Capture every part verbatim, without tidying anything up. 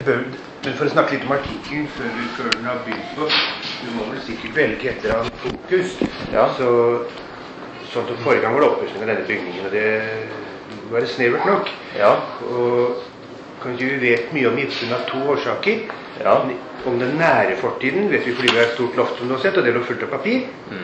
Men for å snakke litt om artikkelen før, vi, før den har begynt på, du må vel sikkert velge etter av fokus. Ja. Så, sånn at forrige gang var det oppussing av denne bygningen, og det var snevert nok. Ja. Og kanskje vi vet mye om Ibsen av to årsaker. Ja. Om den nære fortiden vet vi fordi vi har et stort loft som du har sett, og det lå fullt av papir. Mm.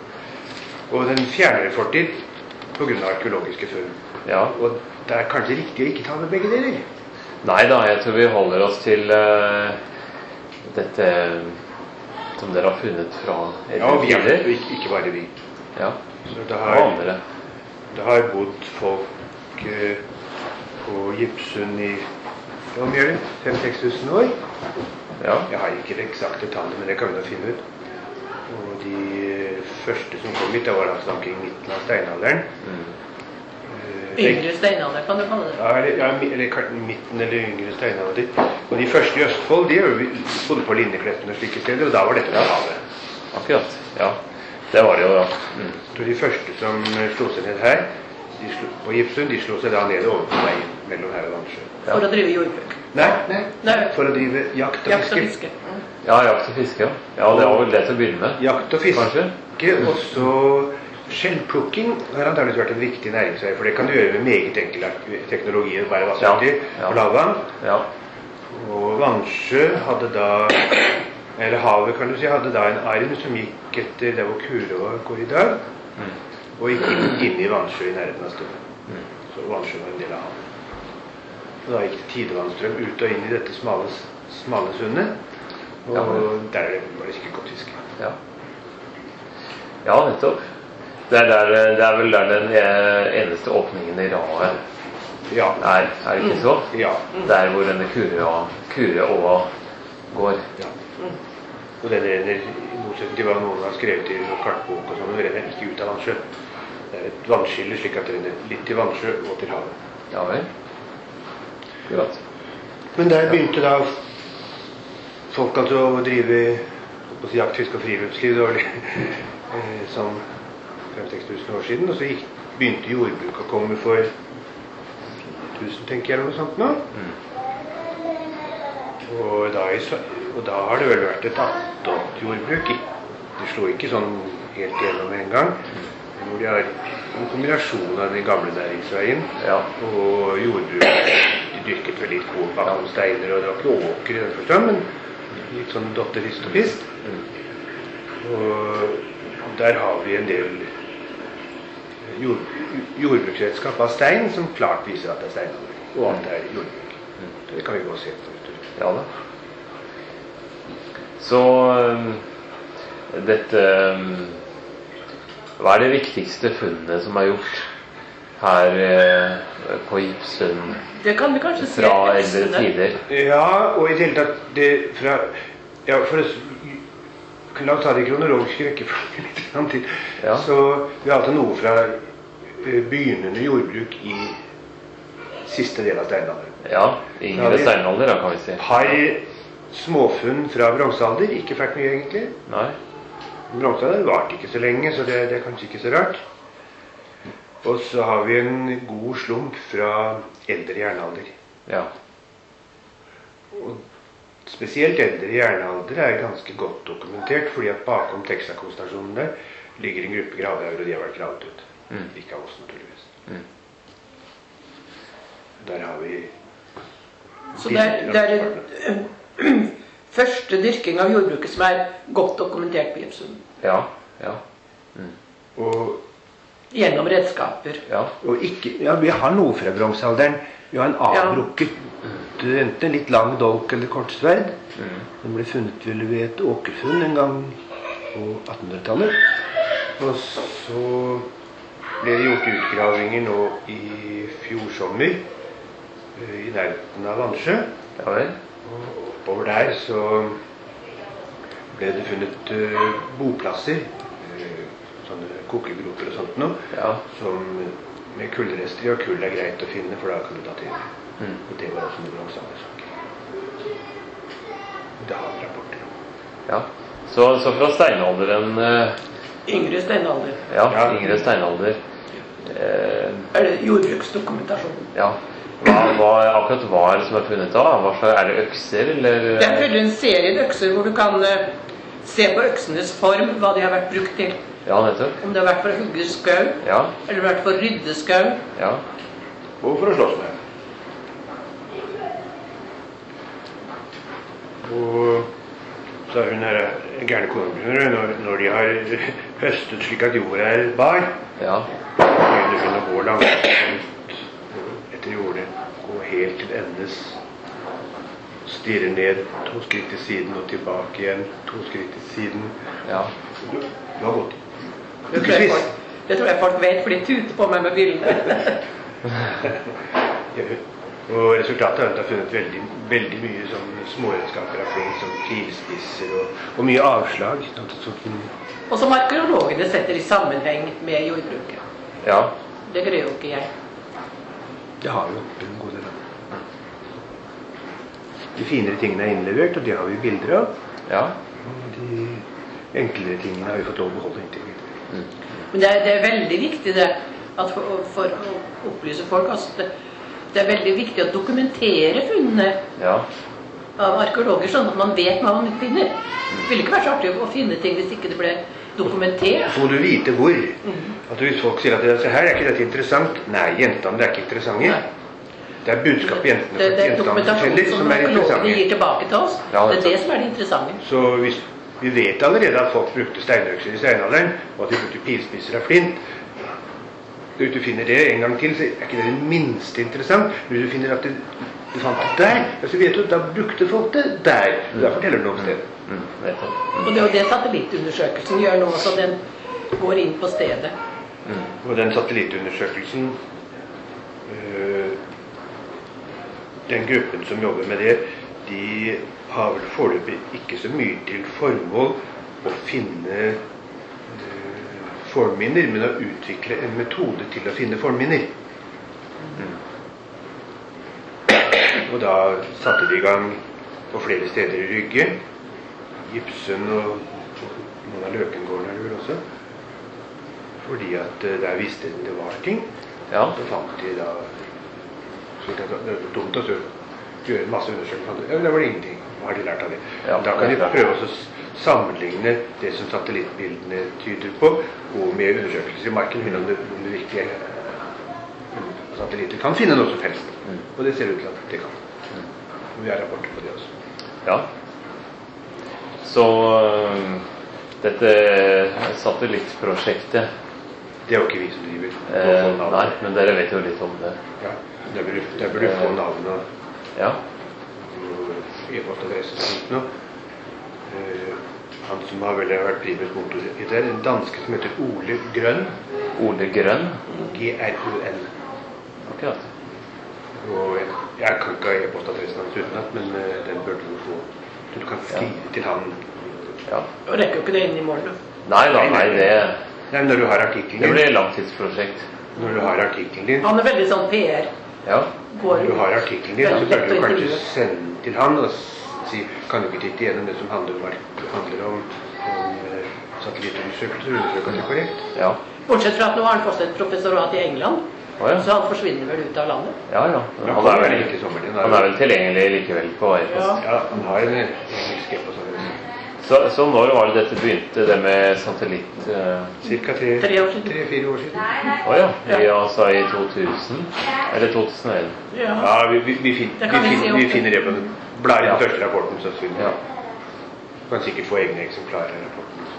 Og den fjernere fortid på grunn av arkeologiske funn. Ja. Og det er kanskje riktig å ikke ta med begge deler. Nei da, jeg tror vi holder oss til uh, dette som dere har funnet fra Ja, vi er, ikke, ikke bare vi. Ja, så det og har, andre. Det har bodd folk uh, på Gipsund i hva gjør det? fem-seks tusen år. Ja. Jeg har ikke det eksakte tallet, men det kan vi da finne ut. Og de uh, første som kom hit, da var altså omkring midten av steinalderen. Mm. Yngre steinalder, kan du kalle det? Ja, eller, ja, eller midten eller yngre steinalder. Og de første i Østfold, de bodde på Lindekleppen og slike steder, og da var dette på havet. Akkurat, ja. Det var det jo da. Mm. Så de første som slo seg ned her, de slo, på Gipsund, de slo seg da ned overfor veien mellom her og Vannsjø. Ja. For å drive jordbruk? Nei, nei, nei, for å drive jakt og jakt fiske. Og fiske. Mm. Ja, jakt og fiske, ja. Ja, det var vel det til å begynne med. Jakt og fiske, kanskje? Og så skjellplukking har antageligvis vært en viktig næringsvei, for det kan du gjøre med meget enkel teknologi, bare vassutstyr ja, ja. og lavvann. Ja. Og Vannsjø hadde da, eller havet kan du si, hadde da en arm som gikk etter der hvor Kurå går i dag, Mm. og gikk inn, inn i Vannsjø i nærheten av stedet. Mm. Så Vannsjø var en del av havet. Og da gikk tidevannstrøm ut og inn i dette smale, smale sundet, og Ja. der var det sikkert godt fiske. Ja. Ja, nettopp. Det er, der, det er vel der den eneste åpningen i raet Ja. er, er det ikke så? Ja. Der hvor denne Kureåa går. Ja. Og den renner, i motsetning til hva noen har skrevet i noen kartbok og sånn, den renner ikke ut av Vannsjø. Det er et vannskille slik at det renner litt til Vannsjø og til havet. Ja vel. Akkurat. Men der begynte da folk altså å drive på jakt, fisk og friluftsliv, det var det, som fem-seks tusen år siden, og så gikk, begynte jordbruk å komme for tusen, tenker jeg, eller noe sånt nå. Mm. Og, da, og da har det vel vært et attått jordbruk. Det slo ikke sånn helt gjennom en gang. Hvor de har en kombinasjon av den gamle næringsveien Ja. og jordbruk. De dyrket vel litt korn bakom steiner, og det var ikke åker i den forstand, men litt sånn dotterist og pist. Mm. Og der har vi en del jord, jordbruksredskap av stein som klart viser at det er steinalder, og at det er jordbruk. Mm. Det kan vi gå og se på. Ja da. Så um, dette um, hva er det viktigste funnet som er gjort her uh, på Gipsund Det kan vi kanskje se fra eldre tider? Ja, og i det hele tatt det fra ja, for å la oss ta det i kronologisk rekkefølge litt grann til. Ja. Så vi har altså noe fra uh, begynnende jordbruk i siste del av steinalderen. Ja, yngre steinalder da, kan vi si. Par småfunn fra bronsealder, ikke fælt mye egentlig. Nei. Bronsealder varte ikke så lenge, så det, det er kanskje ikke så rart. Og så har vi en god slump fra eldre jernalder. Ja. Og spesielt eldre jernalder er ganske godt dokumentert, fordi at bakom Texaco-stasjonen der ligger en gruppe gravhauger, og de har vært gravet ut. Mm. Ikke av oss, naturligvis. Mm. Der har vi Så det er, det er uh, første dyrking av jordbruket som er godt dokumentert på Gipsund. Ja, ja. Mm. og, Gjennom redskaper. Ja. og ikke, ja, vi har noe fra bronsealderen. Vi har en avbrukket, enten en litt lang dolk eller kortsverd. Mm. Den ble funnet vel ved et åkerfunn en gang på attenhundretallet. Og så ble det gjort utgravinger nå i fjor sommer i nærheten av Vannsjø. Ja vel. Og oppover der så ble det funnet uh, boplasser, uh, sånne kokegroper og sånt noe, Ja. som med kullrester, og kull er greit å finne, for da kan du datere. Mm. Og det var også noe bronsealdersaker. Det har vi rapporter om. Ja. Så, så fra steinalderen uh, Yngre steinalder. Ja, Ja. yngre steinalder. Eh, Er det jordbruksdokumentasjon? ja. Hva, hva, akkurat hva er det som er funnet da? Hva slags, er det økser, eller? Det er følger en serie økser hvor du kan uh, se på øksenes form, hva de har vært brukt til. Ja, nettopp. Om det har vært for å hugge skau, ja. Eller vært for å rydde skau. Ja. Og for å slåss med. Og så er hun her gærne koner, når, når de har høstet slik at jorda er bar, ja. begynner hun å gå langsomt etter jordet, gå helt til endes, stirre ned to skritt til siden og tilbake igjen, to skritt til siden. Ja. Du, du har gått. Det tror, jeg folk, det tror jeg folk vet, for de tuter på meg med bildene. Og resultatet er at jeg har funnet veldig, veldig mye som småredskaper av flink, som pilspisser og, og mye avslag. Sånn. Og som arkeologene setter i sammenheng med jordbruket. Ja. Det greier jo ikke jeg. Det har jo en god del av. De finere tingene er innlevert, og det har vi bilder av. Ja. Og de enklere tingene har vi fått lov å beholde inntil videre. Mm. Men det er, det er veldig viktig det, at for, for å opplyse folk, altså det, det er veldig viktig å dokumentere funnene ja. Av arkeologer, sånn at man vet hva man finner. Det ville ikke vært så artig å finne ting hvis ikke det ble dokumentert. Så må du vite hvor. Mm. At hvis folk sier at det, så her er ikke dette interessant, nei, jentene er ikke interessante. Nei. Det er budskap jentene det, det, det jentene forskjellig som er interessante. De gir tilbake til oss. Ja, det er det som er det interessante. Så hvis vi vet allerede at folk brukte steinøkser i steinalderen, og at de brukte pilspisser av flint, hvis du finner det en gang til, så er ikke det det minste interessant. Hvis du finner at det, du fant det der, så vet du at da brukte folk det der. Mm. Da forteller du noe om stedet. Mm. Mm. Og det er jo det satellittundersøkelsen gjør nå, så den går inn på stedet. Mm. Og den satellittundersøkelsen, øh, den gruppen som jobber med det, de har vel foreløpig ikke så mye til formål å finne formminner, men å utvikle en metode til å finne formminner. Mm. Og da satte de i gang på flere steder i Rygge, Gipsen og, og noen av Løkengårdene er det vel også, fordi at uh, der visste de det var ting. Ja. Så fant de da, så det var dumt å gjøre masse undersøkelser. Ja, men det var ingenting. Hva har de lært av det? Ja, da kan de prøve å sammenligne det som satellittbildene tyder på, og med undersøkelser i marken, finne om det, om det virkelig er. Satellitter kan finne noe som helst, mm. og det ser ut til at det kan. Mm. Og vi har rapporter på det også. Ja. Så dette satellittprosjektet, det er jo ikke vi som driver. Eh, nei, men dere vet jo litt om det. Ja, der bør, der bør du få navn og, ja. og e-postadresse og sånt noe. Uh, han som har vel vært primus motor i det, en danske som heter Ole Grønn. Ole Grønn? G R O N. Akkurat. Og jeg, jeg kan ikke ha e-postadressen hans utenat, men uh, den bør du få. Så du kan skrive ja. Til han. Ja. Og rekker jo ikke det inn i morgen. Nei da, nei, det... Nei, når du har artikkelen din. Det blir et langtidsprosjekt. Når du har artikkelen din. Han er veldig sånn P R. Ja. Når du har artikkelen din, så bør du kanskje sende til han og si, kan du ikke titte igjennom det som handler om, handler om, om uh, satellittundersøkelser, undersøker det korrekt? Ja. Bortsett fra at nå har han fått et professorat i England, oh, ja. Så han forsvinner vel ut av landet. Ja, ja. Men han, er vel, han er vel tilgjengelig likevel på e-post. Ja. Ja, han har en engelsk e-post. Så, så når var det dette begynte, det med satellitt? Uh... Cirka tre, tre år siden. Tre-fire år siden. Å oh, ja, vi altså i to tusen, eller to tusen og en. Ja, ja vi, vi, vi, fin, vi, fin, vi finner det på den. Blar i den første rapporten, så finner ja. Du kan sikkert få egne eksemplarer av rapporten.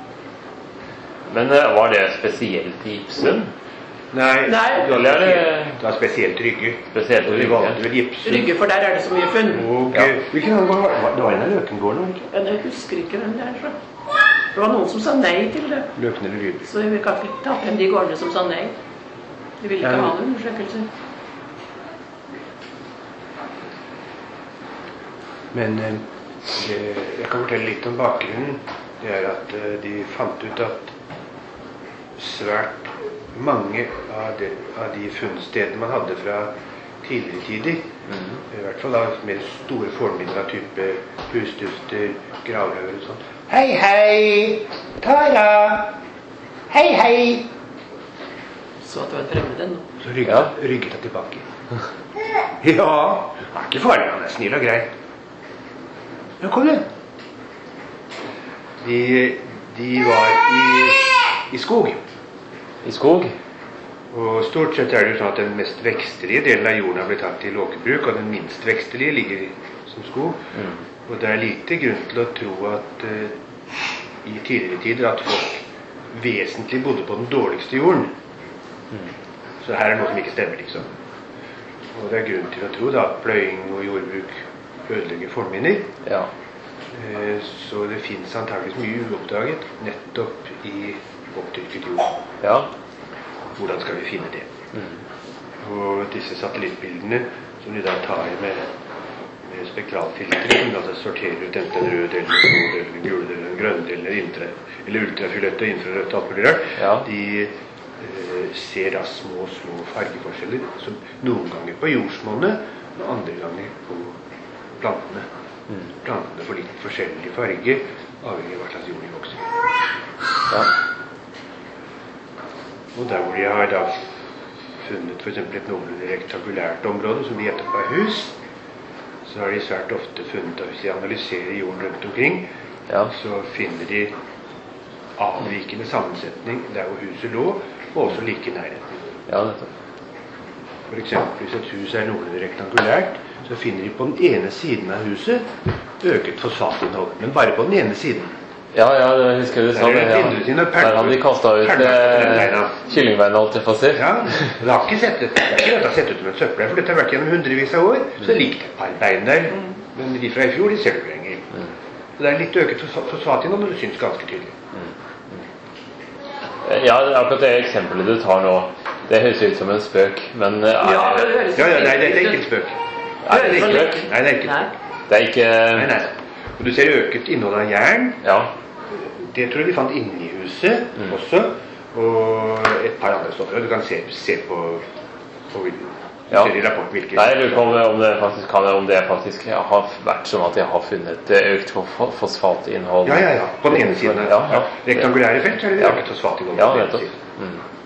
Men uh, var det spesielt i Gipsen? Nei, Nei. Det, var det, det var spesielt Rygge. Spesielt Rygge. Rygge, for der er det så mye funn. Og, ja. Hvilken annen var det? Det var en av Løkengårdene, ikke? Ja, jeg husker ikke hvem det er, så. Det var noen som sa nei til det. Løken eller Rydvik. Så vi kan ikke ta frem de gårdene som sa nei. De ville ikke ja. Ha noen undersøkelser. Men eh, det, jeg kan fortelle litt om bakgrunnen. Det er at eh, de fant ut at svært mange av de, av de funnstedene man hadde fra tidligere tider, mm. i hvert fall da mer store formidler av type hustufter, gravhauger og sånn. Hei, hei! Tara! Hei, hei! Så at det var en fremmed en. Så rygget, ja. rygget jeg tilbake. Ja, det er ikke farlig, han er snill og grei. Ja, kom igjen. De, de var i, i skog. I skog? Og stort sett er det jo sånn at den mest vekstelige delen av jorden har blitt tatt til åkerbruk, og den minst vekstelige ligger som skog. Mm. Og det er lite grunn til å tro at uh, i tidligere tider at folk vesentlig bodde på den dårligste jorden. Mm. Så her er noe som ikke stemmer, liksom. Og det er grunn til å tro da, at pløying og jordbruk ødelegger fornminner. Ja. Uh, så det finnes antageligvis mye uoppdaget nettopp i oppdyrket jord. Ja. Hvordan skal vi finne det? Mm. Og disse satellittbildene som de da tar med, med spektralfiltre, som altså sorterer ut enten en rød del, en blå del, en gul del, en grønn del, eller, intra, eller ultrafiolette, infrarødt, alt mulig rart, ja. De eh, ser da små, små fargeforskjeller, som noen ganger på jordsmonnet, og andre ganger på plantene. Mm. Plantene får litt forskjellig farge, avhengig av hva slags jord de vokser i. Ja. Og der hvor de har da funnet for eksempel et noenlunde rektangulært område som de etterpå er hus, så har de svært ofte funnet, hvis de analyserer jorden rundt omkring, ja. Så finner de avvikende sammensetning der hvor huset lå, og også like i nærheten. Ja, for eksempel hvis et hus er noenlunde rektangulært, så finner de på den ene siden av huset øket fosfatinnhold, men bare på den ene siden. Ja, ja, jeg husker du sa det. Ja. Der hadde de kastet ut eh, kyllingbeina, alt jeg får si. Ja, det har ikke sett ut. Det er ikke dette har sett ut som en søppel, for dette har vært gjennom hundrevis av år, så det ligger et par bein der. Men de fra i fjor, de ser du lenger. Mm. Så det er litt øket fosfatinnhold, og det synes ganske tydelig. Mm. Ja, akkurat det eksempelet du tar nå, det høres ut som en spøk, men... Er, ja, det høres ja, ja, nei, det er ikke en spøk. Er det ikke en spøk? Nei, det er ikke en spøk. Det er ikke... Nei, nei. Og du ser øket innhold av jern. Ja. Det tror jeg de fant inne i huset mm. også, og et par andre stoffer. Du kan se, se på, på ja. i rapporten hvilke... Nei, jeg lurer på om det faktisk, kan, om det faktisk har vært sånn at jeg har funnet økt fosfatinnhold. Ja, ja, ja. På den ene siden. Ja, ja. Rektangulære felt så er det økt fosfatinnhold. Ja, nettopp. Mm.